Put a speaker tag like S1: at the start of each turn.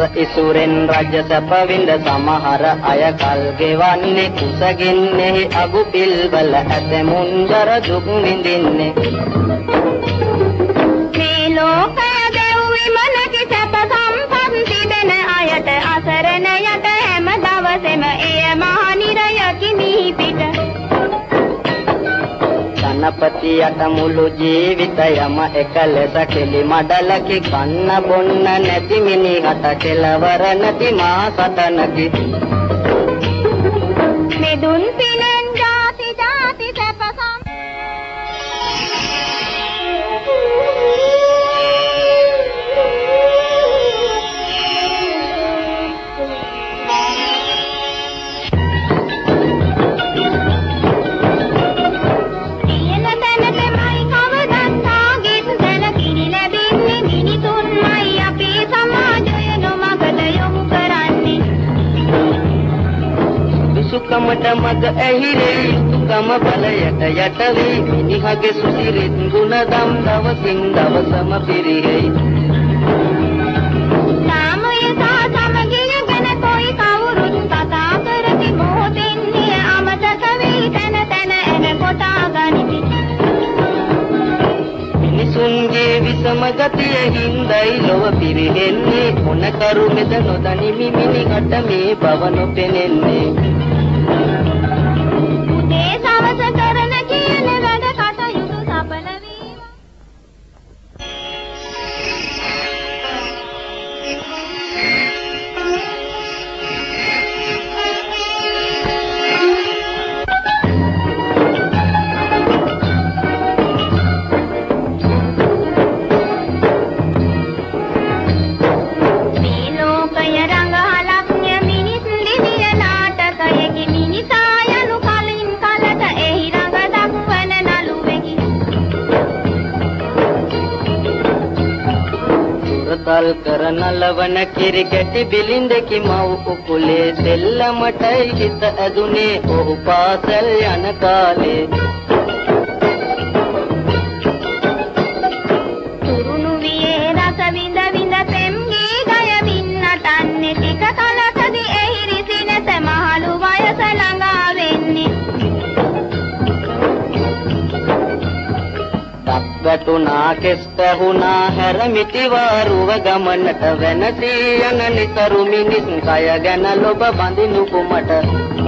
S1: ඉසුරෙන් රජ සැප විඳ සමහර අය කල් ගෙවන්නේ කුසගින්නේ අගු පිල්වල ඇතමුන් ජර දුක් විඳින්නේ මේ ලෝකය දෙව් විමනකි සැප සම්පත් තිබෙන අයට අසරණයට හැම දවසෙම එය මහා නිරයකි මිහි පිට ධනපතියට මුළු ජීවිතයම එකලෙස කෙලි මඩලකි කන්න බොන්න නැති මිනිහට කෙලවර නැති මා සතනකි මෙදුන් පිනෙන් ජාති ජාති සැප සුකමට මග ඇහිරේ සුකම බලයට යට වී මිනිහගේ සුසිරිත් ගුණදම් දවසින් දවසම පිරිහෙයි සාමය සමගිය ගැන කොයි කවුරුත් කතා කරති මොහොතින් නිය අමතක වී තැන තැන එන කොටා ගනිති මිනිසුන්ගේ විසම ගතිය හින්දයි ලොව පිරිහෙන්නේ මොන කරු මෙද නොදනි මිනිහට මේ බව නොපෙනෙන්නේ කරන ලවන කිරි කැටි බිලින්දකි මව් උකුලේ දෙල්ලමටයි හිත ඇදුනේ ඔහු පාසල් යන කාලේ තුරුණු වියේ රස විඳ විඳ පෙම්ගේ ගය වින්නටන්නේ ටික කලකදී එහිරිසි නැත මහලු වයස ළඟා වෙන්නේ වැටුණා කෙස්තහුණා හැරමිටි වාරුව ගමනට වෙනදී යන නිතරු මිනිස් කය ගැන ලොබ බඳිනු කුමට